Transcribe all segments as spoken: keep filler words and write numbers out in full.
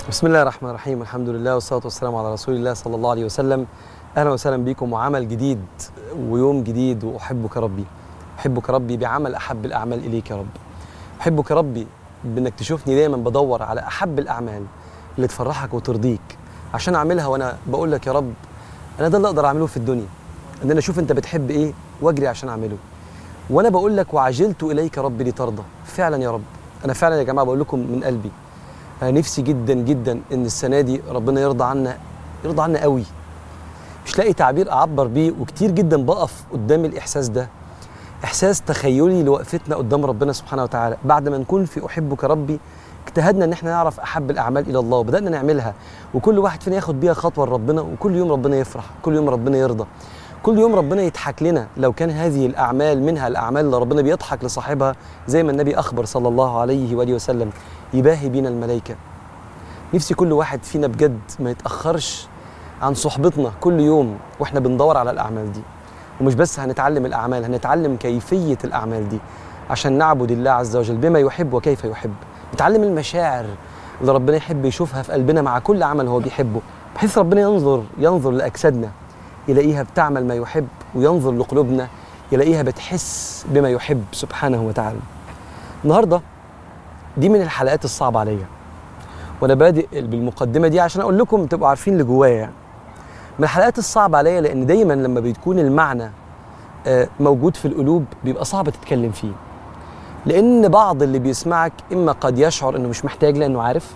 بسم الله الرحمن الرحيم، الحمد لله والصلاة والسلام على رسول الله صلى الله عليه وسلم. أهلا وسهلا بكم وعمل جديد ويوم جديد. وأحبك ربي أحبك ربي بعمل أحب الأعمال إليك يا رب. أحبك ربي بأنك تشوفني دايما بدور على أحب الأعمال اللي تفرحك وترضيك عشان أعملها، وأنا بقول لك يا رب أنا ده اللي أقدر أعمله في الدنيا، إن أنا أشوف أنت بتحب إيه وأجري عشان أعمله. وأنا بقول لك وعجلت إليك ربي لترضى. فعلا يا رب، أنا فعلا يا جماعة بقول لكم من قلبي، أنا نفسي جدا جدا إن السنة دي ربنا يرضى عنا، يرضى عنا قوي. مش لاقي تعبير أعبر بيه، وكتير جدا بقف قدام الإحساس ده، إحساس تخيلي لوقفتنا قدام ربنا سبحانه وتعالى بعد ما نكون في أحبك ربي. اجتهدنا إن احنا نعرف أحب الأعمال إلى الله وبدأنا نعملها، وكل واحد فينا ياخد بيها خطوة لربنا، وكل يوم ربنا يفرح، كل يوم ربنا يرضى، كل يوم ربنا يضحك لنا. لو كان هذه الأعمال منها الأعمال اللي ربنا بيضحك لصاحبها، زي ما النبي أخبر صلى الله عليه وآله وسلم، يباهي بينا الملائكة. نفسي كل واحد فينا بجد ما يتأخرش عن صحبتنا كل يوم واحنا بندور على الأعمال دي. ومش بس هنتعلم الأعمال، هنتعلم كيفية الأعمال دي عشان نعبد الله عز وجل بما يحب وكيف يحب. نتعلم المشاعر اللي ربنا يحب يشوفها في قلبنا مع كل عمل هو بيحبه، بحيث ربنا ينظر ينظر لأجسادنا يلاقيها بتعمل ما يحب، وينظر لقلوبنا يلاقيها بتحس بما يحب سبحانه وتعالى. النهاردة دي من الحلقات الصعبة عليا، وانا بادئ بالمقدمه دي عشان اقول لكم تبقوا عارفين اللي جوايا. يعني من الحلقات الصعبه عليا، لان دايما لما بيكون المعنى موجود في القلوب بيبقى صعب تتكلم فيه، لان بعض اللي بيسمعك اما قد يشعر انه مش محتاج لانه عارف،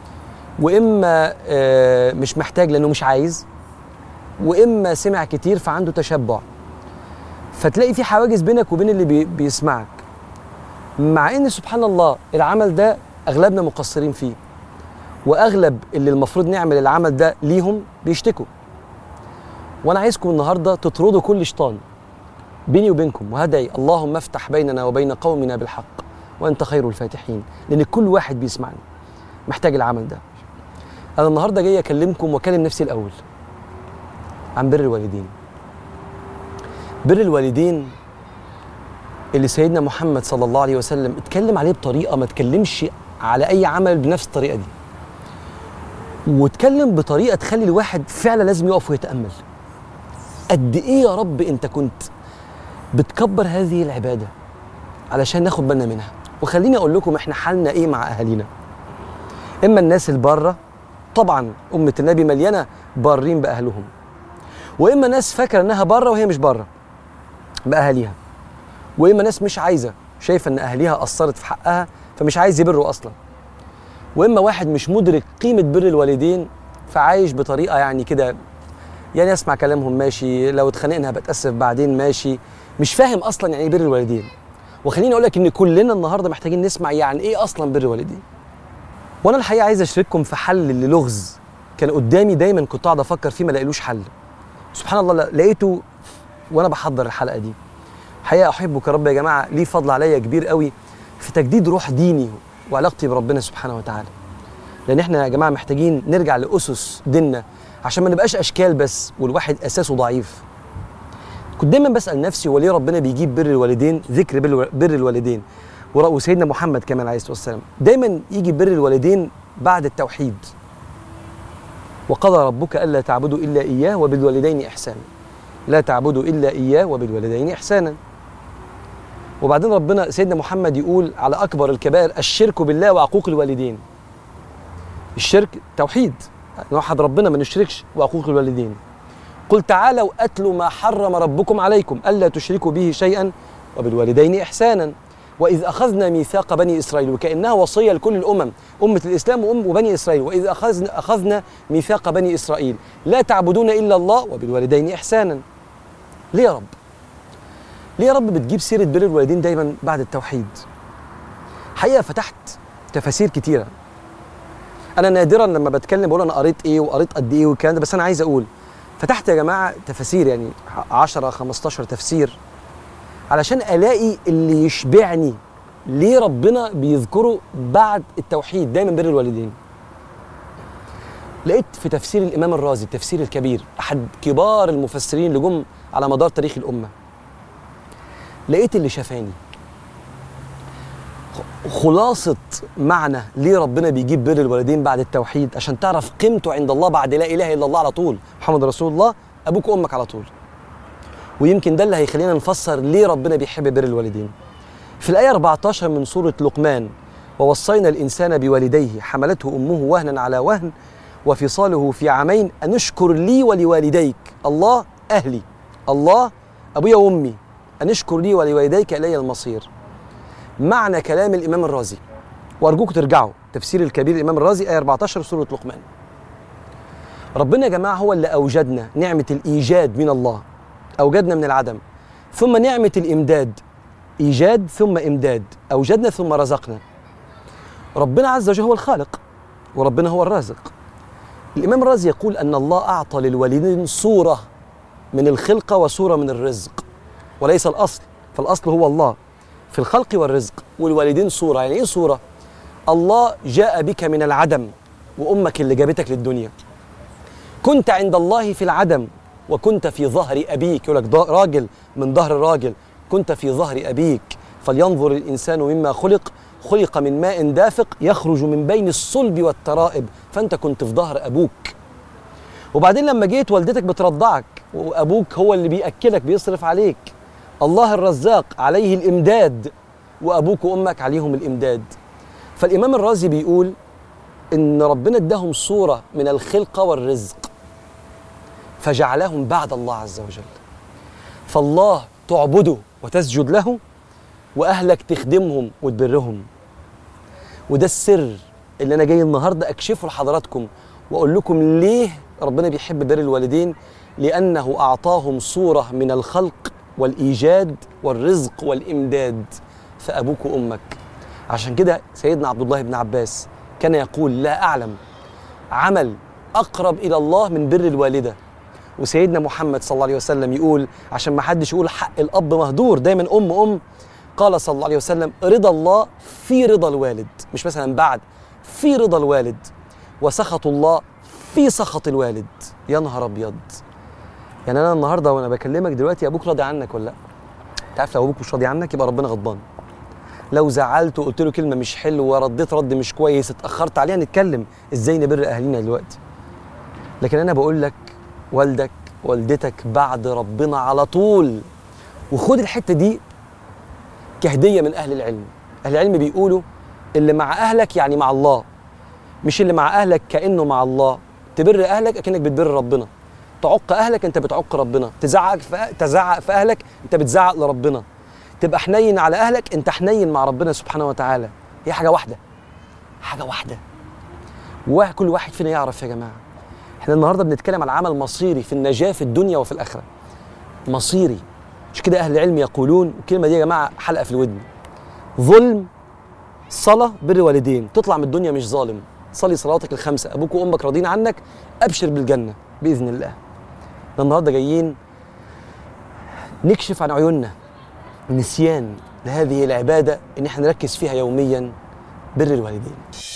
واما مش محتاج لانه مش عايز، واما سمع كتير فعنده تشبع، فتلاقي في حواجز بينك وبين اللي بي بيسمعك، مع ان سبحان الله العمل ده اغلبنا مقصرين فيه، واغلب اللي المفروض نعمل العمل ده ليهم بيشتكوا. وانا عايزكم النهارده تطردوا كل شيطان بيني وبينكم، وهدعي اللهم افتح بيننا وبين قومنا بالحق وانت خير الفاتحين، لان كل واحد بيسمعني محتاج العمل ده. انا النهارده جاي اكلمكم واكلم نفسي الاول عن بر الوالدين. بر الوالدين اللي سيدنا محمد صلى الله عليه وسلم اتكلم عليه بطريقه ما تكلمش على اي عمل بنفس الطريقه دي، واتكلم بطريقه تخلي الواحد فعلا لازم يقف ويتامل قد ايه يا رب انت كنت بتكبر هذه العباده علشان ناخد بالنا منها. وخليني اقول لكم احنا حالنا ايه مع اهالينا. اما الناس الباره، طبعا امه النبي مليانه بارين باهلهم، واما ناس فاكره انها باره وهي مش باره باهاليها، واما ناس مش عايزه، شايفه ان اهاليها قصرت في حقها فمش عايز يبروا اصلا، واما واحد مش مدرك قيمه بر الوالدين فعايش بطريقه يعني كده، يعني اسمع كلامهم ماشي، لو اتخانقنا بتاسف بعدين ماشي، مش فاهم اصلا يعني ايه بر الوالدين. وخليني اقول لك ان كلنا النهارده محتاجين نسمع يعني ايه اصلا بر الوالدين. وانا الحقيقه عايز اشارككم في حل للغز كان قدامي دايما كنت قاعد افكر فيه ما لاقيلوش حل. سبحان الله لقيته وانا بحضر الحلقه دي. الحقيقه احبك رب يا جماعه، ليه فضل عليا كبير قوي في تجديد روح ديني وعلاقتي بربنا سبحانه وتعالى. لان احنا يا جماعه محتاجين نرجع لاسس ديننا عشان ما نبقاش اشكال بس والواحد اساسه ضعيف. كنت دايما بسال نفسي وليه ربنا بيجيب بر الوالدين، ذكر بر الوالدين، وسيدنا محمد كمان عليه الصلاه والسلام دايما يجي بر الوالدين بعد التوحيد. وقضى ربك الا تعبدوا الا اياه وبالوالدين احسانا، لا تعبدوا الا اياه وبالوالدين احسانا. وبعدين ربنا سيدنا محمد يقول على اكبر الكبائر الشرك بالله وعقوق الوالدين. الشرك توحيد، نوحد ربنا ما نشركش، وعقوق الوالدين. قل تعالوا اتلوا ما حرم ربكم عليكم الا تشركوا به شيئا وبالوالدين احسانا واذ اخذنا ميثاق بني اسرائيل، وكانها وصيه لكل الامم، امه الاسلام وام وبني اسرائيل. واذ اخذنا اخذنا ميثاق بني اسرائيل لا تعبدون الا الله وبالوالدين احسانا. ليه يا رب؟ ليه يا رب بتجيب سيره بر الوالدين دايما بعد التوحيد؟ حقيقه فتحت تفاسير كتيره. انا نادرا لما بتكلم بقول انا قريت ايه وقريت قد ايه والكلام ده، بس انا عايز اقول فتحت يا جماعه تفاسير، يعني عشرة خمستاشر تفسير علشان الاقي اللي يشبعني. ليه ربنا بيذكره بعد التوحيد دايما بر الوالدين؟ لقيت في تفسير الامام الرازي التفسير الكبير، احد كبار المفسرين اللي جم على مدار تاريخ الامه، لقيت اللي شفاني خلاصه معنى ليه ربنا بيجيب بر الوالدين بعد التوحيد، عشان تعرف قيمته عند الله بعد لا اله الا الله على طول، محمد رسول الله، ابوك وامك على طول. ويمكن ده اللي هيخلينا نفسر ليه ربنا بيحب بر الوالدين. في الآية أربعة عشر من سورة لقمان: ووصينا الإنسان بوالديه حملته أمه وهنا على وهن وفصاله في عامين أن اشكر لي ولوالديك. الله أهلي، الله أبويا وأمي، أن اشكر لي ولوالديك إلي المصير. معنى كلام الإمام الرازي، وأرجوك ترجعوا تفسير الكبير الإمام الرازي آية أربعة عشر سورة لقمان. ربنا يا جماعة هو اللي أوجدنا، نعمة الإيجاد من الله، أوجدنا من العدم، ثم نعمة الإمداد، إيجاد ثم إمداد، أوجدنا ثم رزقنا. ربنا عز وجل هو الخالق وربنا هو الرازق. الإمام الرازي يقول أن الله أعطى للوالدين صورة من الخلقة وصورة من الرزق، وليس الأصل، فالأصل هو الله في الخلق والرزق، والوالدين صورة. يعني إيه صورة؟ الله جاء بك من العدم، وأمك اللي جابتك للدنيا. كنت عند الله في العدم وكنت في ظهر أبيك، يقول لك راجل من ظهر راجل، كنت في ظهر أبيك. فلينظر الإنسان مما خلق، خلق من ماء دافق يخرج من بين الصلب والترائب. فأنت كنت في ظهر أبوك. وبعدين لما جيت والدتك بترضعك، وأبوك هو اللي بيأكلك بيصرف عليك. الله الرزاق عليه الإمداد، وأبوك وأمك عليهم الإمداد. فالإمام الرازي بيقول إن ربنا اداهم صورة من الخلقة والرزق فجعلهم بعد الله عز وجل. فالله تعبده وتسجد له، وأهلك تخدمهم وتبرهم. وده السر اللي أنا جاي النهاردة أكشفه لحضراتكم وأقول لكم ليه ربنا بيحب بر الوالدين. لأنه أعطاهم صورة من الخلق والإيجاد والرزق والإمداد، فأبوك وأمك. عشان كده سيدنا عبد الله بن عباس كان يقول: لا أعلم عمل أقرب إلى الله من بر الوالدة. وسيدنا محمد صلى الله عليه وسلم يقول، عشان ما حدش يقول حق الأب مهدور، دايما أم أم، قال صلى الله عليه وسلم: رضا الله في رضا الوالد، مش مثلا بعد، في رضا الوالد، وسخط الله في سخط الوالد. يا نهار أبيض! يعني أنا النهاردة وأنا بكلمك دلوقتي، أبوك راضي عنك ولا لأ؟ تعرف لو أبوك مش راضي عنك يبقى ربنا غضبان. لو زعلت وقلت له كلمة مش حلوة، رديت رد مش كويس، اتأخرت عليها، نتكلم إزاي نبر أهالينا دلوقتي. لكن أنا بقول لك والدك والدتك بعد ربنا على طول. وخد الحتة دي كهدية من أهل العلم. أهل العلم بيقولوا اللي مع أهلك يعني مع الله، مش اللي مع أهلك كأنه مع الله. تبر أهلك أكنك بتبر ربنا، تعق أهلك أنت بتعق ربنا، تزعق في تزعق في أهلك أنت بتزعق لربنا، تبقى حنين على أهلك أنت حنين مع ربنا سبحانه وتعالى. هي حاجة واحدة، حاجة واحدة، وكل واحد فينا يعرف. يا جماعة احنا النهاردة بنتكلم على عمل مصيري في النجاة في الدنيا وفي الآخرة. مصيري. مش كده أهل العلم يقولون، الكلمة دي يا جماعة حلقة في الودن: ظلم، صلاة، بر والدين، تطلع من الدنيا مش ظالم. صلي صلاتك الخمسة، أبوك وأمك راضين عنك، أبشر بالجنة بإذن الله. النهاردة جايين نكشف عن عيوننا نسيان لهذه العبادة، إن احنا نركز فيها يوميا: بر الوالدين.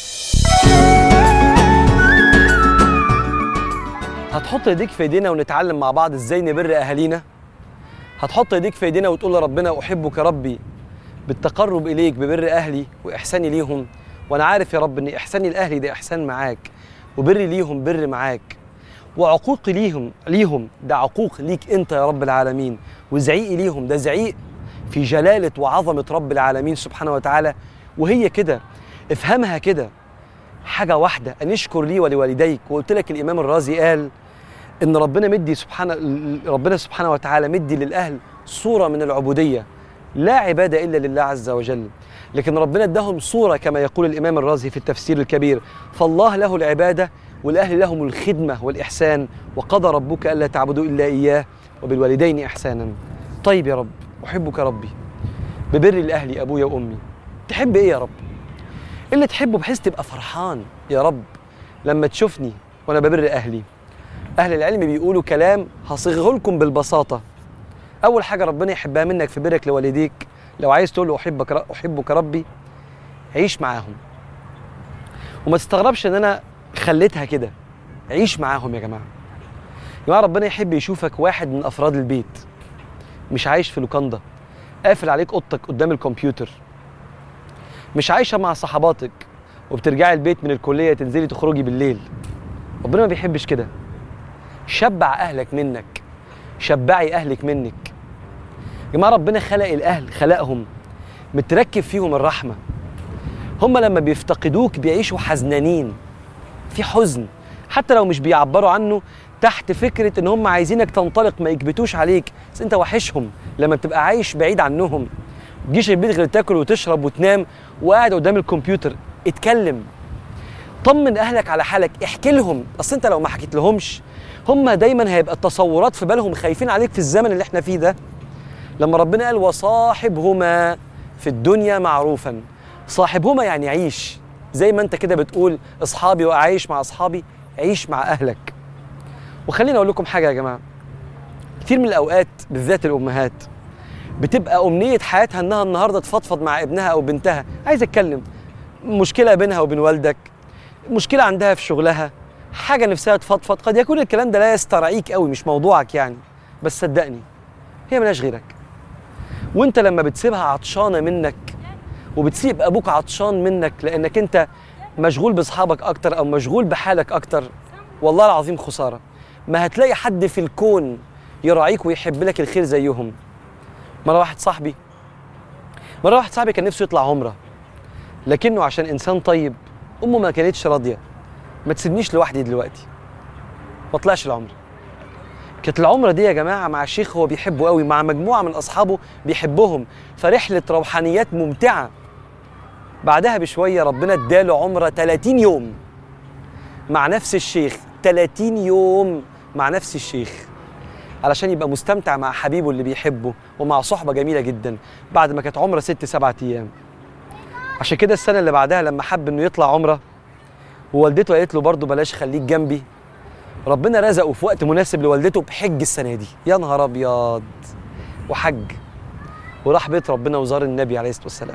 هتحط ايديك في ايدينا ونتعلم مع بعض ازاي نبر اهالينا. هتحط ايديك في ايدينا وتقول لربنا: احبك ربي بالتقرب اليك ببر اهلي واحساني ليهم، وانا عارف يا رب ان احساني لاهلي ده احسان معاك، وبري ليهم بر معاك، وعقوقي ليهم ليهم ده عقوق ليك انت يا رب العالمين، وزعيقي ليهم ده زعيق في جلالة وعظمة رب العالمين سبحانه وتعالى. وهي كده، افهمها كده، حاجة واحدة: أن اشكر لي ولوالديك. وقلت لك الإمام الرازي قال إن ربنا مدي سبحانه ربنا سبحانه وتعالى مدي للأهل صورة من العبودية، لا عبادة إلا لله عز وجل، لكن ربنا اداهم صورة كما يقول الإمام الرازي في التفسير الكبير: فالله له العبادة والأهل لهم الخدمة والإحسان، وقضى ربك ألا تعبدوا إلا إياه وبالوالدين إحسانا. طيب يا رب، أحبك ربي ببر الأهل أبويا وأمي. تحب إيه يا رب؟ اللي تحبه بحيث تبقى فرحان يا رب لما تشوفني وأنا ببر أهلي. أهل العلم بيقولوا كلام هصيغه لكم بالبساطة. أول حاجة ربنا يحبها منك في برك لوالديك، لو عايز تقول له أحبك أحبك ربي، عيش معاهم. وما تستغربش إن أنا خليتها كده، عيش معاهم يا جماعة. يا جماعة ربنا يحب يشوفك واحد من أفراد البيت، مش عايش في لوكاندا قافل عليك أوضتك قدام الكمبيوتر، مش عايشه مع صحباتك وبترجعي البيت من الكليه تنزلي تخرجي بالليل. ربنا ما بيحبش كده. شبع اهلك منك، شبعي اهلك منك. يا جماعه ربنا خلق الاهل، خلقهم متركب فيهم الرحمه. هم لما بيفتقدوك بيعيشوا حزنانين، في حزن حتى لو مش بيعبروا عنه، تحت فكره ان هم عايزينك تنطلق ما يكبتوش عليك، بس انت وحشهم لما بتبقى عايش بعيد عنهم. ما تجيش البيت غير تاكل وتشرب وتنام وقاعد قدام الكمبيوتر. اتكلم، طمن اهلك على حالك، احكي لهم. اصل انت لو ما حكيت لهمش هم دايما هيبقى التصورات في بالهم خايفين عليك في الزمن اللي احنا فيه ده. لما ربنا قال وصاحبهما في الدنيا معروفا، صاحبهما يعني عيش زي ما انت كده بتقول اصحابي واعيش مع اصحابي، عيش مع اهلك. وخليني اقول لكم حاجه يا جماعه، كتير من الاوقات بالذات الامهات بتبقى امنيه حياتها انها النهارده تفضفض مع ابنها او بنتها، عايزه اتكلم، مشكله بينها وبين والدك، مشكله عندها في شغلها، حاجه نفسها تفضفض. قد يكون الكلام ده لا يسترعيك قوي، مش موضوعك يعني، بس صدقني هي ملهاش غيرك. وانت لما بتسيبها عطشانه منك وبتسيب ابوك عطشان منك لانك انت مشغول باصحابك اكتر او مشغول بحالك اكتر، والله العظيم خساره. ما هتلاقي حد في الكون يراعيك ويحب لك الخير زيهم. مره واحد صاحبي مره واحد صاحبي كان نفسه يطلع عمره، لكنه عشان انسان طيب امه ما كانتش راضيه. ما تسيبنيش لوحدي دلوقتي، ما طلعش العمره. كانت العمره دي يا جماعه مع شيخ هو بيحبه قوي، مع مجموعه من اصحابه بيحبهم، فرحله روحانيات ممتعه. بعدها بشويه ربنا اداله عمره ثلاثين يوم مع نفس الشيخ، ثلاثين يوم مع نفس الشيخ علشان يبقى مستمتع مع حبيبه اللي بيحبه ومع صحبه جميله جدا، بعد ما كانت عمره ست سبعة ايام. عشان كده السنه اللي بعدها لما حب انه يطلع عمره ووالدته قالت له برضه بلاش خليك جنبي، ربنا رزقه في وقت مناسب لوالدته بحج السنه دي. يا نهار ابيض، وحج وراح بيت ربنا وزار النبي عليه الصلاه والسلام.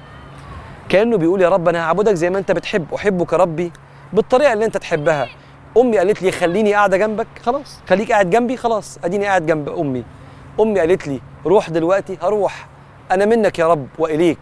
كانه بيقول يا رب انا هعبدك زي ما انت بتحب، احبك ربي بالطريقه اللي انت تحبها. امي قالت لي خليني قاعده جنبك، خلاص خليك قاعد جنبي، خلاص اديني قاعد جنب امي. امي قالت لي روح دلوقتي، هروح، انا منك يا رب واليك.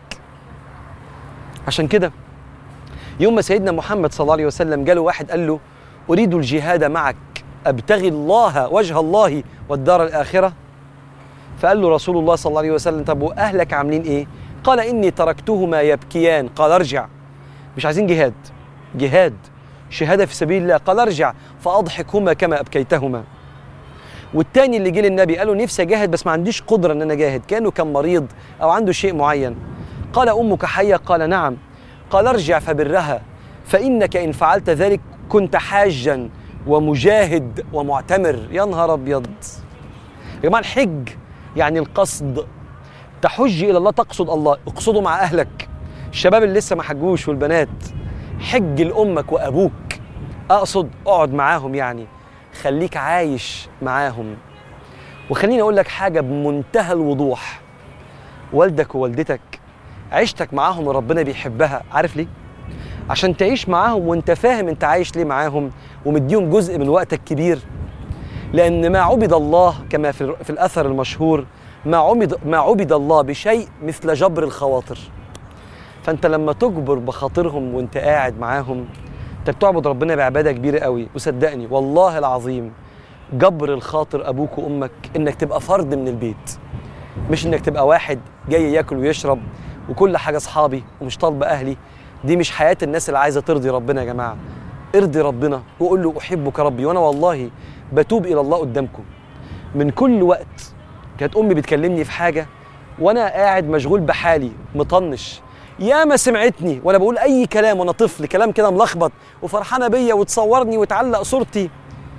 عشان كده يوم ما سيدنا محمد صلى الله عليه وسلم جاله واحد قال له اريد الجهاد معك ابتغي الله وجه الله والدار الاخره، فقال له رسول الله صلى الله عليه وسلم طب واهلك عاملين ايه؟ قال اني تركتهما يبكيان. قال ارجع، مش عايزين جهاد، جهاد شهاده في سبيل الله. قال ارجع فاضحكهما كما ابكيتهما. والتاني اللي جه للنبي قال له نفسي اجاهد بس ما عنديش قدره ان انا اجاهد، كانه كان مريض او عنده شيء معين. قال امك حيه؟ قال نعم. قال ارجع فبرها فانك ان فعلت ذلك كنت حاجا ومجاهد ومعتمر. يا نهار ابيض يا جماعه، الحج يعني القصد، تحج الى الله، تقصد الله. اقصده مع اهلك، الشباب اللي لسه ما حجوش والبنات، حج لامك وابوك، اقصد اقعد معاهم، يعني خليك عايش معاهم. وخليني اقول لك حاجه بمنتهى الوضوح، والدك ووالدتك عيشتك معاهم ربنا بيحبها، عارف ليه؟ عشان تعيش معاهم وانت فاهم انت عايش ليه معاهم ومديهم جزء من وقتك كبير. لان ما عبد الله كما في, في الاثر المشهور، ما عبد ما عبد الله بشيء مثل جبر الخواطر. فانت لما تجبر بخاطرهم وانت قاعد معاهم انت بتعبد ربنا بعباده كبيره قوي. وصدقني والله العظيم جبر الخاطر ابوك وامك انك تبقى فرد من البيت، مش انك تبقى واحد جاي ياكل ويشرب وكل حاجه اصحابي ومش طالبه اهلي. دي مش حياه الناس اللي عايزه ترضي ربنا. يا جماعه ارضي ربنا وقول له احبك ربي. وانا والله بتوب الى الله قدامكم من كل وقت كانت امي بتكلمني في حاجه وانا قاعد مشغول بحالي مطنش، يا ما سمعتني وانا بقول اي كلام وانا طفل، كلام كده ملخبط وفرحانه بيا وتصورني وتعلق صورتي.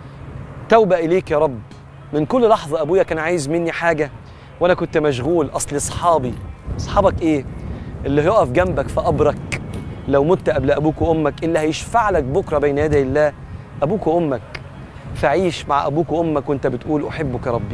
توبه اليك يا رب من كل لحظه ابويا كان عايز مني حاجه وانا كنت مشغول. اصل اصحابي، اصحابك ايه؟ اللي هيقف جنبك في قبرك لو مت قبل ابوك وامك، اللي هيشفع لك بكره بين يدي الله ابوك وامك. فعيش مع ابوك وامك وانت بتقول احبك ربي.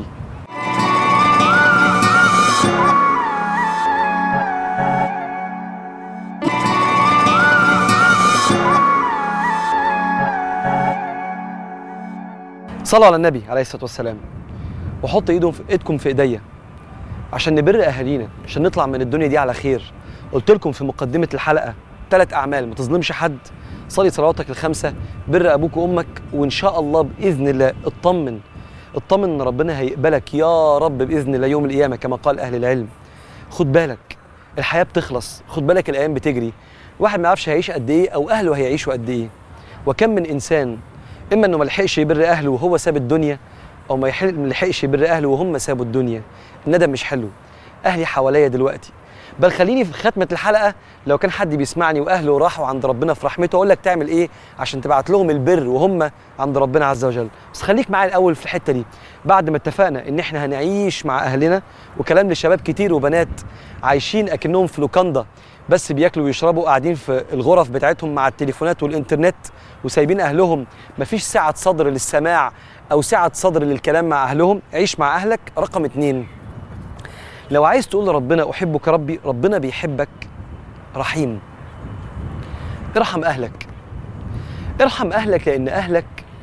صلوا على النبي عليه الصلاه والسلام وحط ايدهم في ايدكم في ايديا عشان نبر اهالينا، عشان نطلع من الدنيا دي على خير. قلت لكم في مقدمة الحلقة ثلاث أعمال ما تظلمش حد، صلي صلواتك الخمسة، بر أبوك وأمك، وإن شاء الله بإذن الله اطمن اطمن إن ربنا هيقبلك يا رب بإذن الله يوم القيامة كما قال أهل العلم. خد بالك الحياة بتخلص، خد بالك الأيام بتجري، واحد ما يعرفش هيعيش قد إيه أو أهله هيعيشوا قد إيه. وكم من إنسان إما إنه ما لحقش يبر أهله وهو ساب الدنيا، أو ما لحقش يبر أهله وهم سابوا الدنيا. الندم مش حلو. أهلي حواليا دلوقتي، بل خليني في ختمة الحلقة لو كان حد بيسمعني وأهله راحوا عند ربنا في رحمته أقول لك تعمل إيه عشان تبعت لهم البر وهم عند ربنا عز وجل. بس خليك معايا الأول في الحتة دي. بعد ما اتفقنا إن إحنا هنعيش مع أهلنا، وكلام للشباب كتير وبنات عايشين أكنهم في لوكاندا بس بياكلوا ويشربوا قاعدين في الغرف بتاعتهم مع التليفونات والإنترنت وسايبين أهلهم، مفيش سعة صدر للسماع أو سعة صدر للكلام مع أهلهم. عيش مع أهلك. رقم اتنين، لو عايز تقول لربنا أحبك ربي، ربنا بيحبك رحيم. ارحم أهلك، ارحم أهلك، لأن أهلك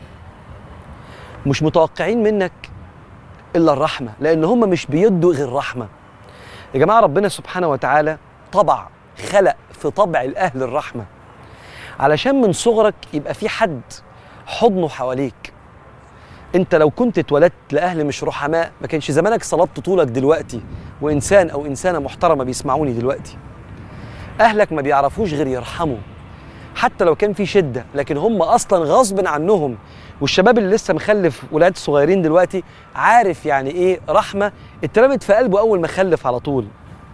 مش متوقعين منك إلا الرحمة، لأن هم مش بيدوا غير رحمة. يا جماعة ربنا سبحانه وتعالى طبع خلق في طبع الأهل الرحمة، علشان من صغرك يبقى في حد حضنه حواليك. انت لو كنت اتولدت لأهل مش رحماء ما كانش زمانك صلبت طولك دلوقتي وإنسان أو إنسانة محترمة بيسمعوني دلوقتي. أهلك ما بيعرفوش غير يرحموا حتى لو كان في شدة، لكن هم أصلا غصب عنهم. والشباب اللي لسه مخلف ولاد صغيرين دلوقتي عارف يعني إيه رحمة اترمت في قلبه أول ما خلف على طول.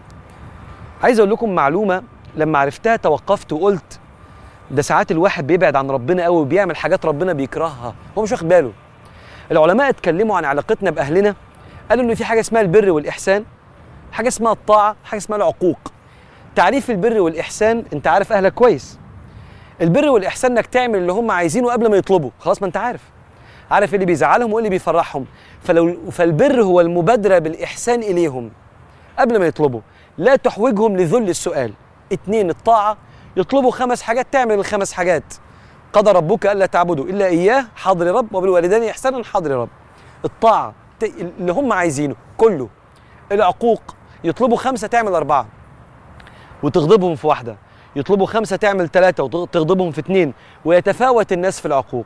عايز أقول لكم معلومة لما عرفتها توقفت وقلت ده ساعات الواحد بيبعد عن ربنا قوي وبيعمل حاجات ربنا بيكرهها هو مش واخد باله. العلماء اتكلموا عن علاقتنا بأهلنا، قالوا إن في حاجة اسمها البر والإحسان، حاجة اسمها الطاعة، حاجة اسمها العقوق. تعريف البر والإحسان أنت عارف أهلك كويس. البر والإحسان إنك تعمل اللي هم عايزينه قبل ما يطلبوا، خلاص ما أنت عارف عارف اللي بيزعلهم وإيه اللي بيفرحهم. فلو فالبر هو المبادرة بالإحسان إليهم قبل ما يطلبوا، لا تحوجهم لذل السؤال. اتنين، الطاعة، يطلبوا خمس حاجات تعمل الخمس حاجات. قضى ربك ألا تعبدوا إلا إياه، حاضر يا رب، وبالوالدين إحسانا، حاضر يا رب. الطاعة اللي هم عايزينه كله. العقوق، يطلبوا خمسة تعمل أربعة وتغضبهم في واحدة، يطلبوا خمسة تعمل ثلاثة وتغضبهم في اثنين، ويتفاوت الناس في العقوق.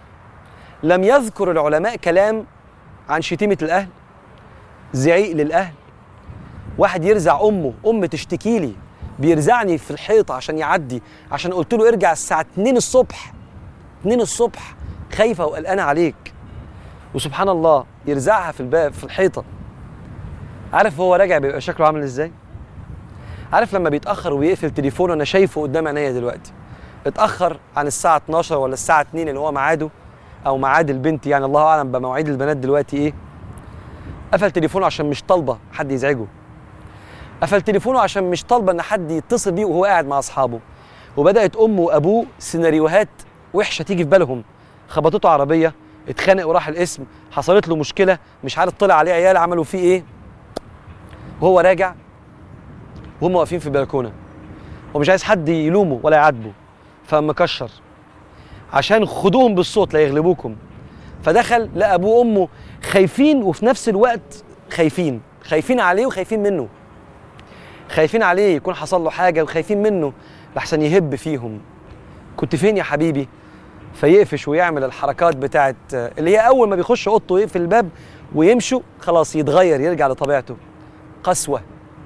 لم يذكر العلماء كلام عن شتيمة الأهل، زعيق للأهل، واحد يرزع أمه، أم تشتكي لي بيرزعني في الحيط عشان يعدي عشان قلت له ارجع الساعة اتنين الصبح، اتنين الصبح خايفة وقلقانة عليك، وسبحان الله يرزعها في الباب في الحيطة. عارف هو راجع بيبقى شكله عامل ازاي؟ عارف لما بيتأخر وبيقفل تليفونه، أنا شايفه قدام عينيا دلوقتي، اتأخر عن الساعة اتناشر ولا الساعة اتنين اللي هو ميعاده أو ميعاد البنت، يعني الله أعلم بمواعيد البنات دلوقتي إيه. قفل تليفونه عشان مش طالبة حد يزعجه، قفل تليفونه عشان مش طالبة إن حد يتصل بيه وهو قاعد مع أصحابه. وبدأت أمه وأبوه سيناريوهات وحشة تيجي في بالهم، خبطته عربية، اتخانق وراح القسم، حصلت له مشكلة، مش عارف طلع عليه عيال عملوا فيه إيه، وهو راجع وهم واقفين في البلكونة ومش عايز حد يلومه ولا يعاتبه، فمكشر عشان خدوهم بالصوت لا يغلبوكم. فدخل لقى أبوه وأمه خايفين وفي نفس الوقت خايفين خايفين عليه وخايفين منه، خايفين عليه يكون حصل له حاجة وخايفين منه لحسن يهب فيهم. كنت فين يا حبيبي؟ فيقفش ويعمل الحركات بتاعت اللي هي أول ما بيخش أوضته ويقفل الباب ويمشوا خلاص يتغير يرجع لطبيعته. قسوة،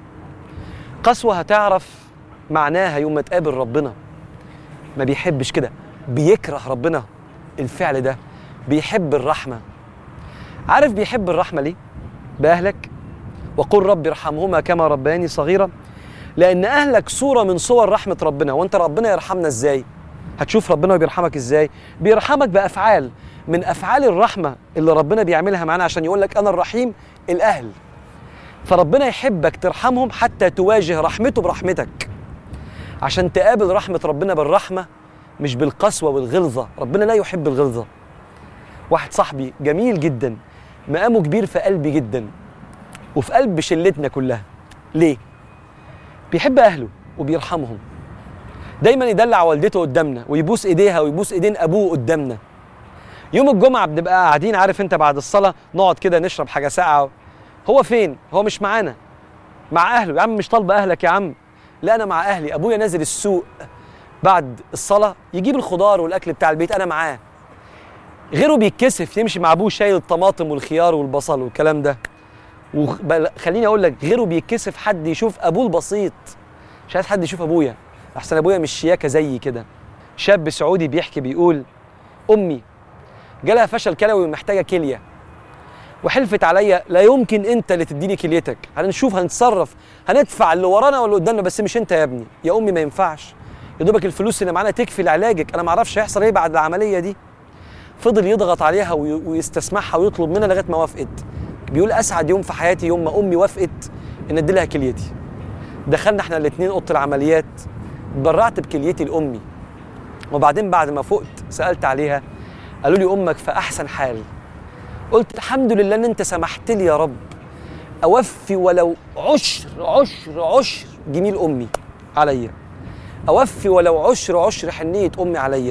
قسوة هتعرف معناها يوم ما تقابل ربنا. ما بيحبش كده، بيكره ربنا الفعل ده، بيحب الرحمة. عارف بيحب الرحمة ليه؟ بأهلك وقل رب ارحمهما كما ربياني صغيرا، لأن أهلك صورة من صور رحمة ربنا. وأنت ربنا يرحمنا إزاي؟ هتشوف ربنا بيرحمك إزاي؟ بيرحمك بأفعال من أفعال الرحمة اللي ربنا بيعملها معانا عشان يقول لك أنا الرحيم. الأهل، فربنا يحبك ترحمهم حتى تواجه رحمته برحمتك، عشان تقابل رحمة ربنا بالرحمة مش بالقسوة والغلظة. ربنا لا يحب الغلظة. واحد صاحبي جميل جدا، مقامه كبير في قلبي جدا وفي قلب شلتنا كلها. ليه؟ بيحب أهله وبيرحمهم، دايما يدلع والدته قدامنا ويبوس ايديها ويبوس ايدين ابوه قدامنا. يوم الجمعة بنبقى قاعدين عارف انت بعد الصلاة نقعد كده نشرب حاجة ساقعة، هو فين؟ هو مش معانا، مع أهله. يا عم مش طالبة أهلك يا عم، لا انا مع اهلي، ابويا نازل السوق بعد الصلاه يجيب الخضار والاكل بتاع البيت انا معاه. غيره بيتكسف يمشي مع ابوه شايل الطماطم والخيار والبصل والكلام ده. وخليني اقول لك غيره بيتكسف حد يشوف ابوه البسيط، مش عايز حد يشوف ابويا احسن ابويا مش شياكه زيي كده. شاب سعودي بيحكي بيقول امي جالها فشل كلوي ومحتاجه كليه، وحلفت عليا لا يمكن انت اللي تديني كليتك، هنشوف هنتصرف هندفع اللي ورانا واللي قدامنا بس مش انت يا ابني. يا امي ما ينفعش، يا دوبك الفلوس اللي معانا تكفي لعلاجك، انا ما اعرفش هيحصل ايه بعد العمليه دي. فضل يضغط عليها ويستسمحها ويطلب منها لغايه ما وافقت. بيقول اسعد يوم في حياتي يوم ما امي وافقت ان ادي لها كليتي. دخلنا احنا الاثنين اوضه العمليات، اتبرعت بكليتي لامي، وبعدين بعد ما فقت سالت عليها قالوا لي امك في احسن حال. قلت الحمد لله ان انت سمحت لي يا رب اوفي ولو عشر عشر عشر جميل امي عليا، اوفي ولو عشر عشر حنيه امي عليا.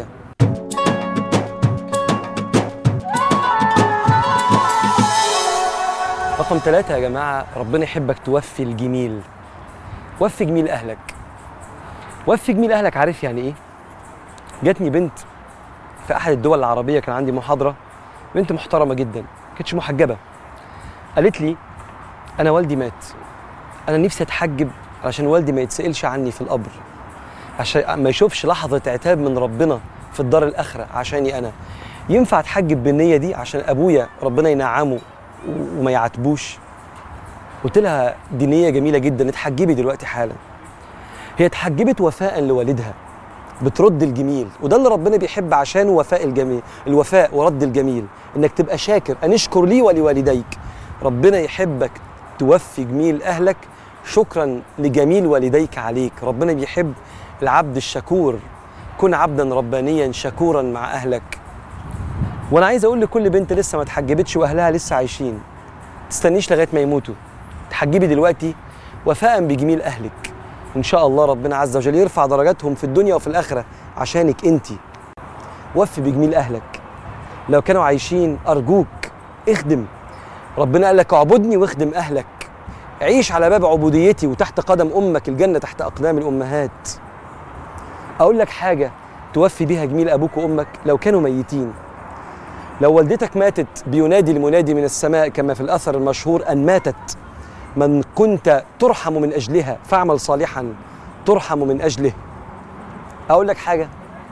رقم ثلاثة يا جماعة، ربنا يحبك توفي الجميل. وفي جميل أهلك. وفي جميل أهلك عارف يعني إيه؟ جاتني بنت في أحد الدول العربية، كان عندي محاضرة، بنت محترمة جدا، كانتش محجبة. قالت لي أنا والدي مات، أنا نفسي أتحجب عشان والدي ما يتسألش عني في القبر، عشان ما يشوفش لحظة عتاب من ربنا في الدار الآخرة عشاني أنا. ينفع أتحجب بالنية دي عشان أبويا ربنا ينعمه وما يعاتبوش؟ قلت لها دي نية جميلة جدا، اتحجبي دلوقتي حالا. هي اتحجبت وفاء لوالدها، بترد الجميل، وده اللي ربنا بيحب عشانه وفاء الجميل، الوفاء ورد الجميل، انك تبقى شاكر، ان اشكر لي ولوالديك. ربنا يحبك توفي جميل اهلك شكرا لجميل والديك عليك. ربنا بيحب العبد الشكور، كن عبدا ربانيا شكورا مع اهلك. وانا عايز اقول لكل بنت لسه ما اتحجبتش واهلها لسه عايشين، تستنيش لغايه ما يموتوا، تحجبي دلوقتي وفاء بجميل اهلك، وان شاء الله ربنا عز وجل يرفع درجاتهم في الدنيا وفي الاخره عشانك انت. وفي بجميل اهلك، لو كانوا عايشين ارجوك اخدم. ربنا قال لك اعبدني واخدم اهلك، عيش على باب عبوديتي وتحت قدم امك، الجنه تحت اقدام الامهات. اقول لك حاجه توفي بيها جميل ابوك وامك لو كانوا ميتين. لو والدتك ماتت بينادي المنادي من السماء كما في الأثر المشهور أن ماتت من كنت ترحم من أجلها فاعمل صالحا ترحم من أجله. أقول لك حاجة،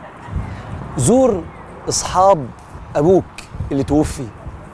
زور أصحاب أبوك اللي توفي،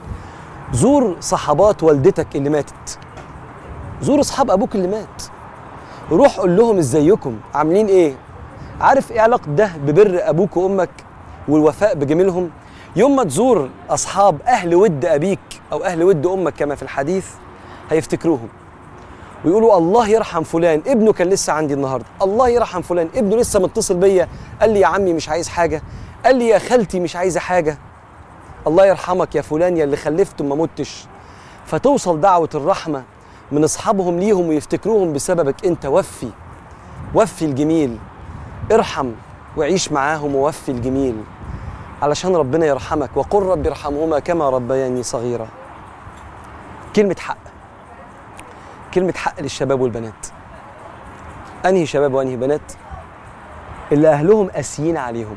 زور صحابات والدتك اللي ماتت، زور أصحاب أبوك اللي مات، روح قول لهم إزيكم عاملين إيه. عارف إيه علاقة ده ببر أبوك وأمك والوفاء بجميلهم؟ يوم ما تزور أصحاب أهل ود أبيك أو أهل ود أمك كما في الحديث هيفتكروهم ويقولوا الله يرحم فلان ابنه كان لسه عندي النهاردة، الله يرحم فلان ابنه لسه متصل بيا قال لي يا عمي مش عايز حاجة، قال لي يا خالتي مش عايزة حاجة، الله يرحمك يا فلان يا اللي خلفته ما متش. فتوصل دعوة الرحمة من أصحابهم ليهم ويفتكروهم بسببك أنت. وفي وفي الجميل، ارحم وعيش معاهم ووفي الجميل علشان ربنا يرحمك. وقل رب ارحمهما كما ربياني صغيرا. كلمة حق، كلمة حق للشباب والبنات. أنهي شباب وأنهي بنات؟ اللي أهلهم قاسيين عليهم.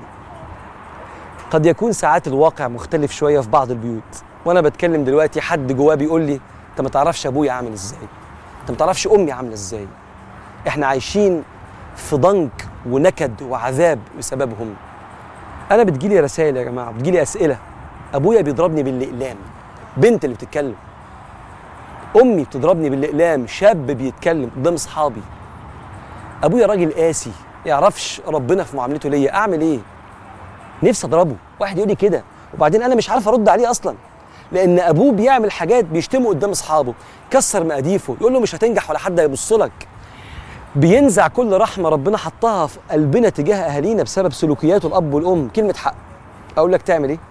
قد يكون ساعات الواقع مختلف شوية في بعض البيوت، وأنا بتكلم دلوقتي حد جواه بيقول لي أنت ما تعرفش أبويا عامل إزاي، أنت ما تعرفش أمي عاملة إزاي. إحنا عايشين في ضنك ونكد وعذاب بسببهم. أنا بتجيلي رسائل يا جماعة، بتجيلي أسئلة، أبويا بيضربني بالإقلام، بنت اللي بتتكلم، أمي بتضربني بالإقلام، شاب بيتكلم قدام أصحابي، أبويا راجل قاسي يعرفش ربنا في معاملته ليا، أعمل إيه؟ نفسي أضربه. واحد يقول لي كده وبعدين أنا مش عارف أرد عليه أصلاً، لأن أبوه بيعمل حاجات بيشتمه قدام أصحابه، كسر مقاديفه، يقول له مش هتنجح ولا حد هيبص لك، بينزع كل رحمة ربنا حطها في قلبنا تجاه أهالينا بسبب سلوكيات الأب والأم. كلمة حق. أقول لك تعمل إيه؟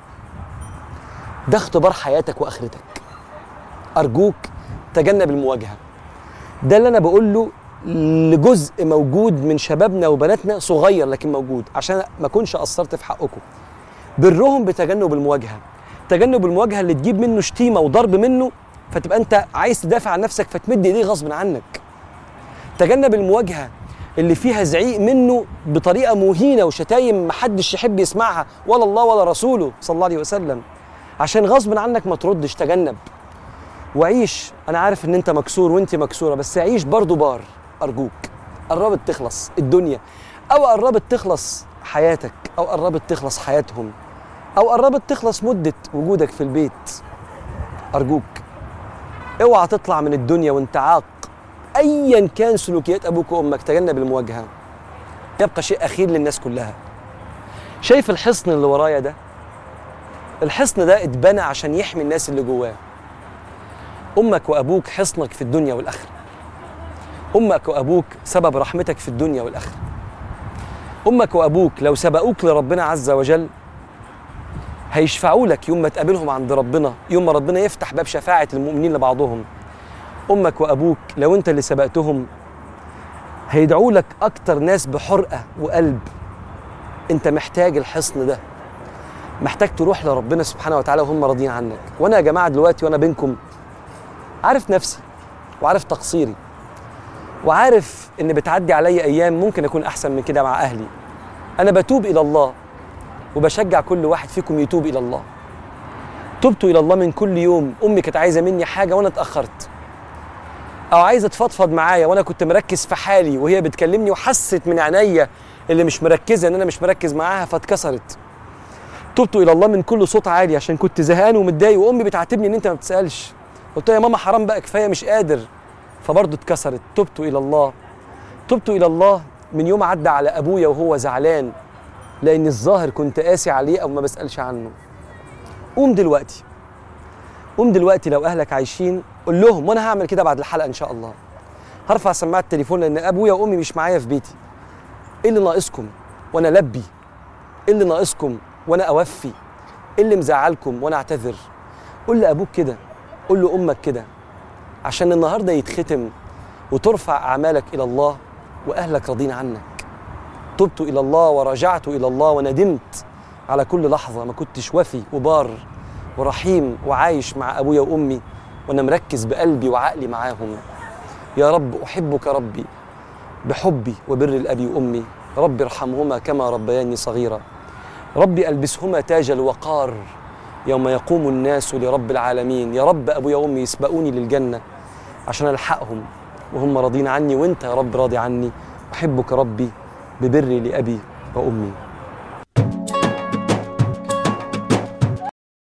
ده اختبار حياتك وآخرتك. أرجوك تجنب المواجهة. ده اللي أنا بقول له لجزء موجود من شبابنا وبناتنا صغير لكن موجود، عشان ما أكونش قصرت في حقكم. برهم بتجنب المواجهة. تجنب المواجهة اللي تجيب منه شتيمة وضرب منه فتبقى أنت عايز تدافع عن نفسك فتمد إيديه غصب عنك. تجنب المواجهة اللي فيها زعيق منه بطريقة مهينة وشتايم محدش يحب يسمعها، ولا الله ولا رسوله صلى الله عليه وسلم، عشان غصب عنك ما تردش، تجنب وعيش. أنا عارف إن أنت مكسور وأنت مكسورة، بس عيش برضو بار أرجوك. قربت تخلص الدنيا، أو قربت تخلص حياتك، أو قربت تخلص حياتهم، أو قربت تخلص مدة وجودك في البيت. أرجوك اوعى تطلع من الدنيا وانت عاق أيا كان سلوكيات أبوك وأمك. تجنب المواجهة. يبقى شيء أخير للناس كلها. شايف الحصن اللي ورايا ده؟ الحصن ده اتبنى عشان يحمي الناس اللي جواه. أمك وأبوك حصنك في الدنيا والآخرة. أمك وأبوك سبب رحمتك في الدنيا والآخرة. أمك وأبوك لو سبقوك لربنا عز وجل هيشفعوا لك يوم ما تقابلهم عند ربنا، يوم ما ربنا يفتح باب شفاعة المؤمنين لبعضهم. أمك وأبوك لو أنت اللي سبقتهم هيدعوا لك أكتر ناس بحرقة وقلب. أنت محتاج الحصن ده، محتاج تروح لربنا سبحانه وتعالى وهم راضيين عنك. وأنا يا جماعة دلوقتي وأنا بينكم عارف نفسي وعارف تقصيري، وعارف إن بتعدي علي أيام ممكن أكون أحسن من كده مع أهلي. أنا بتوب إلى الله وبشجع كل واحد فيكم يتوب إلى الله. تبت إلى الله من كل يوم. أمي كانت عايزة مني حاجة وأنا اتأخرت، أو عايزة تفضفض معايا وأنا كنت مركز في حالي وهي بتكلمني، وحست من عينيا اللي مش مركزة إن أنا مش مركز معاها فاتكسرت. تبت إلى الله من كل صوت عالي عشان كنت زهقان ومتضايق، وأمي بتعاتبني إن أنت ما بتسألش. قلت لها يا ماما حرام بقى، كفاية مش قادر، فبرضه اتكسرت. تبت إلى الله. تبت إلى الله من يوم عدى على أبويا وهو زعلان لأن الظاهر كنت قاسي عليه أو ما بسألش عنه. قوم دلوقتي، قوم دلوقتي لو أهلك عايشين قول لهم، وأنا هعمل كده بعد الحلقة إن شاء الله. هرفع سماعة التليفون لأن أبويا وأمي مش معايا في بيتي. إيه اللي ناقصكم وأنا ألبي؟ إيه اللي ناقصكم وأنا أوفي؟ إيه اللي مزعلكم وأنا أعتذر؟ قول لأبوك كده، قول لأمك كده، عشان النهاردة يتختم وترفع أعمالك إلى الله وأهلك راضين عنك. تبت إلى الله ورجعت إلى الله وندمت على كل لحظة ما كنتش وفي وبار ورحيم وعايش مع أبويا وأمي وأنا مركز بقلبي وعقلي معاهم. يا رب أحبك ربي بحبي وبر الأب وأمي. ربي ارحمهما كما ربياني صغيرا. ربي ألبسهما تاج الوقار يوم يقوم الناس لرب العالمين. يا رب أبويا وأمي يسبقوني للجنة عشان ألحقهم وهم راضين عني، وأنت يا رب راضي عني. أحبك ربي ببري لأبي وأمي.